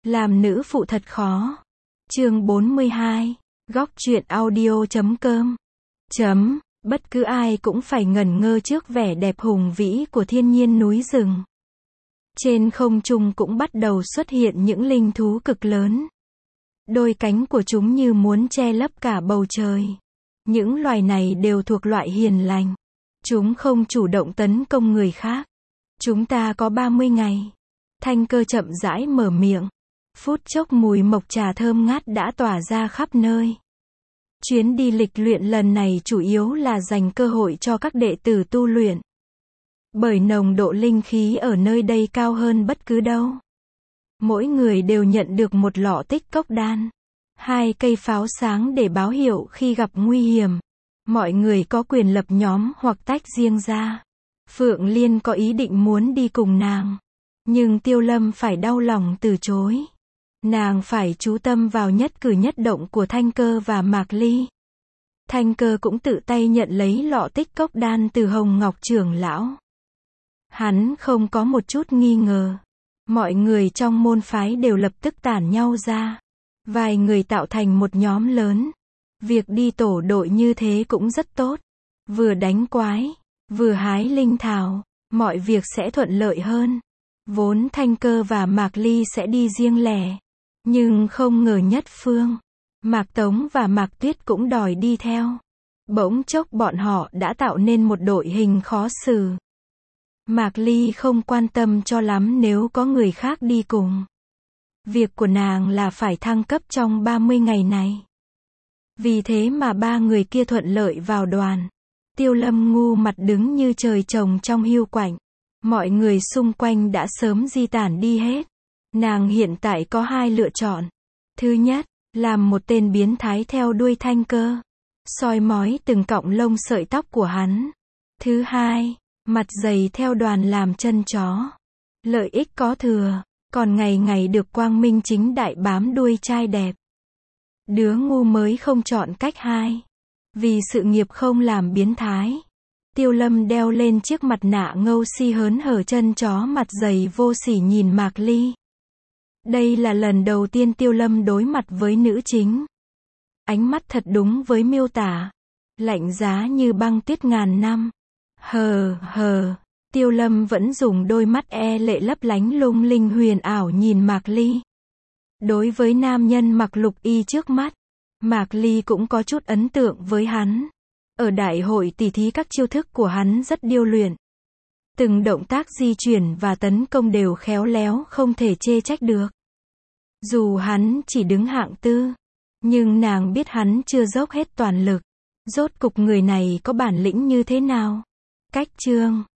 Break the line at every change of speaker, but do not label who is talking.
Làm nữ phụ thật khó. Chương 42. Góc truyện audio.com. Bất cứ ai cũng phải ngẩn ngơ trước vẻ đẹp hùng vĩ của thiên nhiên núi rừng. Trên không trung cũng bắt đầu xuất hiện những linh thú cực lớn. Đôi cánh của chúng như muốn che lấp cả bầu trời. Những loài này đều thuộc loại hiền lành. Chúng không chủ động tấn công người khác. Chúng ta có 30 ngày. Thanh Cơ chậm rãi mở miệng. Phút chốc mùi mộc trà thơm ngát đã tỏa ra khắp nơi. Chuyến đi lịch luyện lần này chủ yếu là dành cơ hội cho các đệ tử tu luyện. Bởi nồng độ linh khí ở nơi đây cao hơn bất cứ đâu. Mỗi người đều nhận được một lọ tích cốc đan. 2 cây pháo sáng để báo hiệu khi gặp nguy hiểm. Mọi người có quyền lập nhóm hoặc tách riêng ra. Phượng Liên có ý định muốn đi cùng nàng. Nhưng Tiêu Lâm phải đau lòng từ chối. Nàng phải chú tâm vào nhất cử nhất động của Thanh Cơ và Mạc Ly. Thanh Cơ cũng tự tay nhận lấy lọ tích cốc đan từ Hồng Ngọc trưởng lão. Hắn không có một chút nghi ngờ. Mọi người trong môn phái đều lập tức tản nhau ra. Vài người tạo thành một nhóm lớn. Việc đi tổ đội như thế cũng rất tốt. Vừa đánh quái, vừa hái linh thảo, mọi việc sẽ thuận lợi hơn. Vốn Thanh Cơ và Mạc Ly sẽ đi riêng lẻ. Nhưng không ngờ Nhất Phương, Mạc Tống và Mạc Tuyết cũng đòi đi theo. Bỗng chốc bọn họ đã tạo nên một đội hình khó xử. Mạc Ly không quan tâm cho lắm nếu có người khác đi cùng. Việc của nàng là phải thăng cấp trong 30 ngày này. Vì thế mà 3 người kia thuận lợi vào đoàn. Tiêu Lâm ngu mặt đứng như trời trồng trong hiu quạnh. Mọi người xung quanh đã sớm di tản đi hết. Nàng hiện tại có 2 lựa chọn. Thứ nhất, làm một tên biến thái theo đuôi Thanh Cơ. Soi mói từng cọng lông sợi tóc của hắn. Thứ hai, mặt dày theo đoàn làm chân chó. Lợi ích có thừa, còn ngày ngày được quang minh chính đại bám đuôi trai đẹp. Đứa ngu mới không chọn cách 2. Vì sự nghiệp không làm biến thái. Tiêu Lâm đeo lên chiếc mặt nạ ngâu si hớn hở chân chó mặt dày vô sỉ nhìn Mạc Ly. Đây là lần đầu tiên Tiêu Lâm đối mặt với nữ chính. Ánh mắt thật đúng với miêu tả. Lạnh giá như băng tuyết ngàn năm. Tiêu Lâm vẫn dùng đôi mắt lệ lấp lánh lung linh huyền ảo nhìn Mạc Ly. Đối với nam nhân mặc lục y trước mắt, Mạc Ly cũng có chút ấn tượng với hắn. Ở đại hội tỉ thí các chiêu thức của hắn rất điêu luyện. Từng động tác di chuyển và tấn công đều khéo léo không thể chê trách được. Dù hắn chỉ đứng hạng tư, nhưng nàng biết hắn chưa dốc hết toàn lực. Rốt cục người này có bản lĩnh như thế nào? Cách chương